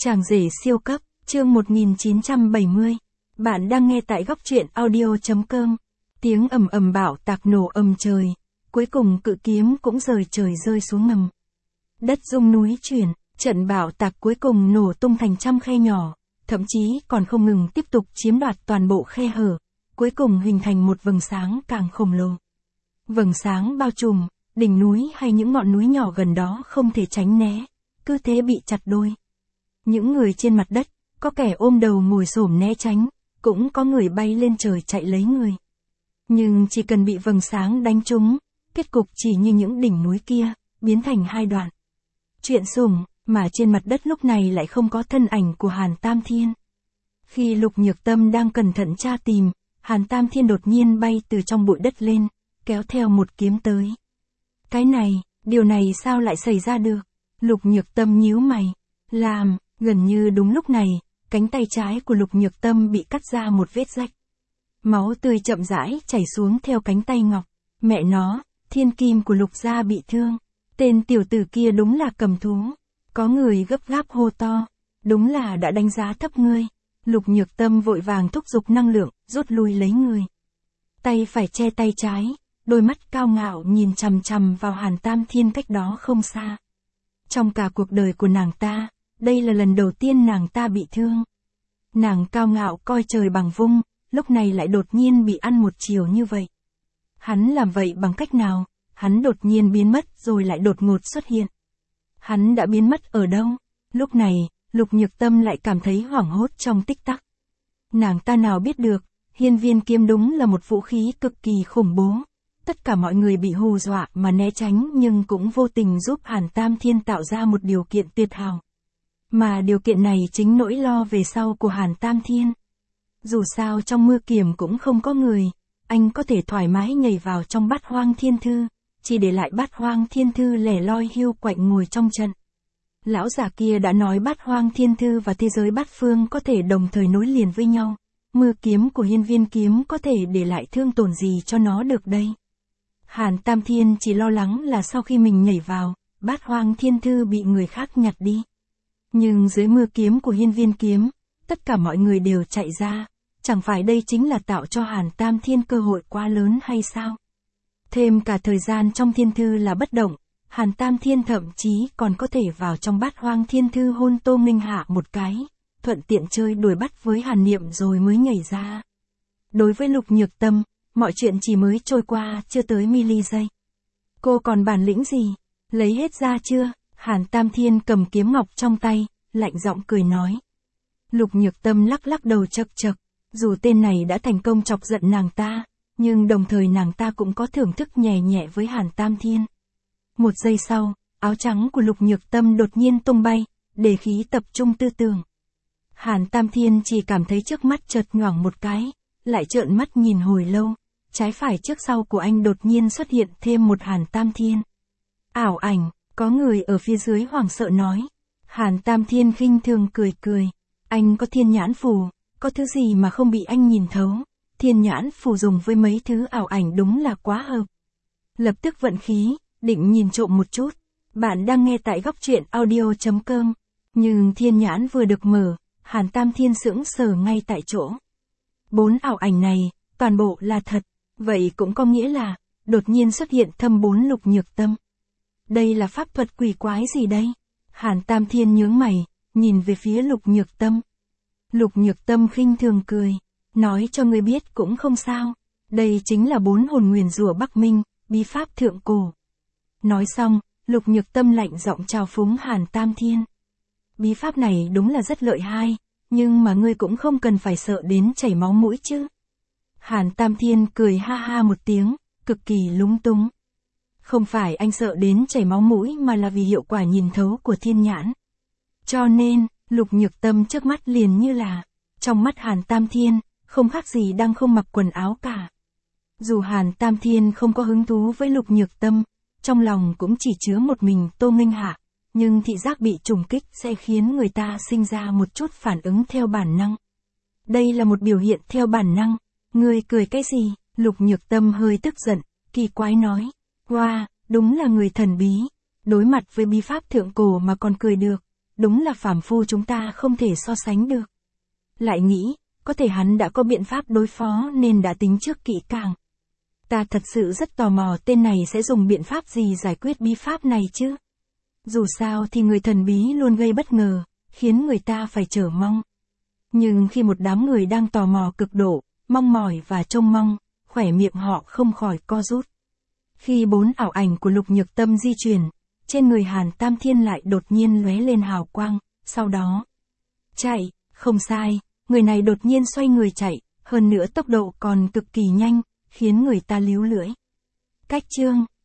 Chàng rể siêu cấp, chương 1970. Bạn đang nghe tại góc truyện audio.com. Tiếng ầm ầm bão tạc nổ ầm trời. Cuối cùng cự kiếm cũng rời trời rơi xuống ngầm. Đất rung núi chuyển, trận bão tạc cuối cùng nổ tung thành trăm khe nhỏ, thậm chí còn không ngừng tiếp tục chiếm đoạt toàn bộ khe hở, cuối cùng hình thành một vầng sáng càng khổng lồ. Vầng sáng bao trùm, đỉnh núi hay những ngọn núi nhỏ gần đó không thể tránh né, cứ thế bị chặt đôi. Những người trên mặt đất, có kẻ ôm đầu ngồi xổm né tránh, cũng có người bay lên trời chạy lấy người. Nhưng chỉ cần bị vầng sáng đánh trúng, kết cục chỉ như những đỉnh núi kia, biến thành hai đoạn. Chuyện sủng, mà trên mặt đất lúc này lại không có thân ảnh của Hàn Tam Thiên. Khi Lục Nhược Tâm đang cẩn thận tra tìm, Hàn Tam Thiên đột nhiên bay từ trong bụi đất lên, kéo theo một kiếm tới. Cái này, điều này sao lại xảy ra được? Lục Nhược Tâm nhíu mày. Gần như đúng lúc này, cánh tay trái của Lục Nhược Tâm bị cắt ra một vết rách. Máu tươi chậm rãi chảy xuống theo cánh tay ngọc. Mẹ nó, thiên kim của Lục gia bị thương. Tên tiểu tử kia đúng là cầm thú. Có người gấp gáp hô to. Đúng là đã đánh giá thấp ngươi. Lục Nhược Tâm vội vàng thúc giục năng lượng, rút lui lấy người. Tay phải che tay trái, đôi mắt cao ngạo nhìn chằm chằm vào Hàn Tam Thiên cách đó không xa. Trong cả cuộc đời của nàng ta, đây là lần đầu tiên nàng ta bị thương. Nàng cao ngạo coi trời bằng vung, lúc này lại đột nhiên bị ăn một chiều như vậy. Hắn làm vậy bằng cách nào? Hắn đột nhiên biến mất rồi lại đột ngột xuất hiện. Hắn đã biến mất ở đâu? Lúc này, Lục Nhược Tâm lại cảm thấy hoảng hốt trong tích tắc. Nàng ta nào biết được, hiên viên kiếm đúng là một vũ khí cực kỳ khủng bố. Tất cả mọi người bị hù dọa mà né tránh nhưng cũng vô tình giúp Hàn Tam Thiên tạo ra một điều kiện tuyệt hảo. Mà điều kiện này chính nỗi lo về sau của Hàn Tam Thiên. Dù sao trong mưa kiềm cũng không có người, anh có thể thoải mái nhảy vào trong Bát Hoang Thiên Thư, chỉ để lại Bát Hoang Thiên Thư lẻ loi hiu quạnh ngồi trong trận. Lão già kia đã nói Bát Hoang Thiên Thư và thế giới bát phương có thể đồng thời nối liền với nhau. Mưa kiếm của hiên viên kiếm có thể để lại thương tổn gì cho nó được đây? Hàn Tam Thiên chỉ lo lắng là sau khi mình nhảy vào, Bát Hoang Thiên Thư bị người khác nhặt đi. Nhưng dưới mưa kiếm của hiên viên kiếm, tất cả mọi người đều chạy ra, chẳng phải đây chính là tạo cho Hàn Tam Thiên cơ hội quá lớn hay sao? Thêm cả thời gian trong thiên thư là bất động, Hàn Tam Thiên thậm chí còn có thể vào trong Bát Hoang Thiên Thư hôn Tô Nghênh Hạ một cái, thuận tiện chơi đuổi bắt với Hàn Niệm rồi mới nhảy ra. Đối với Lục Nhược Tâm, mọi chuyện chỉ mới trôi qua chưa tới mili giây. Cô còn bản lĩnh gì? Lấy hết ra chưa? Hàn Tam Thiên cầm kiếm ngọc trong tay, lạnh giọng cười nói. Lục Nhược Tâm lắc lắc đầu chậc chậc, dù tên này đã thành công chọc giận nàng ta, nhưng đồng thời nàng ta cũng có thưởng thức nhẹ nhẹ với Hàn Tam Thiên. Một giây sau, áo trắng của Lục Nhược Tâm đột nhiên tung bay, để khí tập trung tư tưởng. Hàn Tam Thiên chỉ cảm thấy trước mắt chợt nhoảng một cái, lại trợn mắt nhìn hồi lâu, trái phải trước sau của anh đột nhiên xuất hiện thêm một Hàn Tam Thiên. Ảo ảnh, có người ở phía dưới hoảng sợ nói. Hàn Tam Thiên khinh thường cười cười, anh có thiên nhãn phù, có thứ gì mà không bị anh nhìn thấu, thiên nhãn phù dùng với mấy thứ ảo ảnh đúng là quá hợp. Lập tức vận khí, định nhìn trộm một chút, bạn đang nghe tại góc truyện audio.com, nhưng thiên nhãn vừa được mở, Hàn Tam Thiên sững sờ ngay tại chỗ. 4 ảo ảnh này, toàn bộ là thật, vậy cũng có nghĩa là, đột nhiên xuất hiện thâm 4 Lục Nhược Tâm. Đây là pháp thuật quỷ quái gì đây? Hàn Tam Thiên nhướng mày, nhìn về phía Lục Nhược Tâm. Lục Nhược Tâm khinh thường cười, nói cho ngươi biết cũng không sao, đây chính là 4 hồn nguyền rủa Bắc Minh, bí pháp thượng cổ. Nói xong, Lục Nhược Tâm lạnh giọng chào phúng Hàn Tam Thiên. Bí pháp này đúng là rất lợi hại, nhưng mà ngươi cũng không cần phải sợ đến chảy máu mũi chứ. Hàn Tam Thiên cười ha ha một tiếng, cực kỳ lúng túng. Không phải anh sợ đến chảy máu mũi mà là vì hiệu quả nhìn thấu của thiên nhãn. Cho nên, Lục Nhược Tâm trước mắt liền như là, trong mắt Hàn Tam Thiên, không khác gì đang không mặc quần áo cả. Dù Hàn Tam Thiên không có hứng thú với Lục Nhược Tâm, trong lòng cũng chỉ chứa một mình Tô Nghênh Hạ, nhưng thị giác bị trùng kích sẽ khiến người ta sinh ra một chút phản ứng theo bản năng. Đây là một biểu hiện theo bản năng. Ngươi cười cái gì? Lục Nhược Tâm hơi tức giận, kỳ quái nói. Wow, đúng là người thần bí. Đối mặt với bí pháp thượng cổ mà còn cười được. đúng là phàm phu chúng ta không thể so sánh được. Lại nghĩ, có thể hắn đã có biện pháp đối phó nên đã tính trước kỹ càng. Ta thật sự rất tò mò tên này sẽ dùng biện pháp gì giải quyết bí pháp này chứ. Dù sao thì người thần bí luôn gây bất ngờ, khiến người ta phải chờ mong. Nhưng khi một đám người đang tò mò cực độ, mong mỏi và trông mong, khỏe miệng họ không khỏi co rút. Khi 4 ảo ảnh của Lục Nhược Tâm di chuyển, trên người Hàn Tam Thiên lại đột nhiên lóe lên hào quang, sau đó chạy, không sai, người này đột nhiên xoay người chạy, hơn nữa tốc độ còn cực kỳ nhanh, khiến người ta líu lưỡi. Cách chương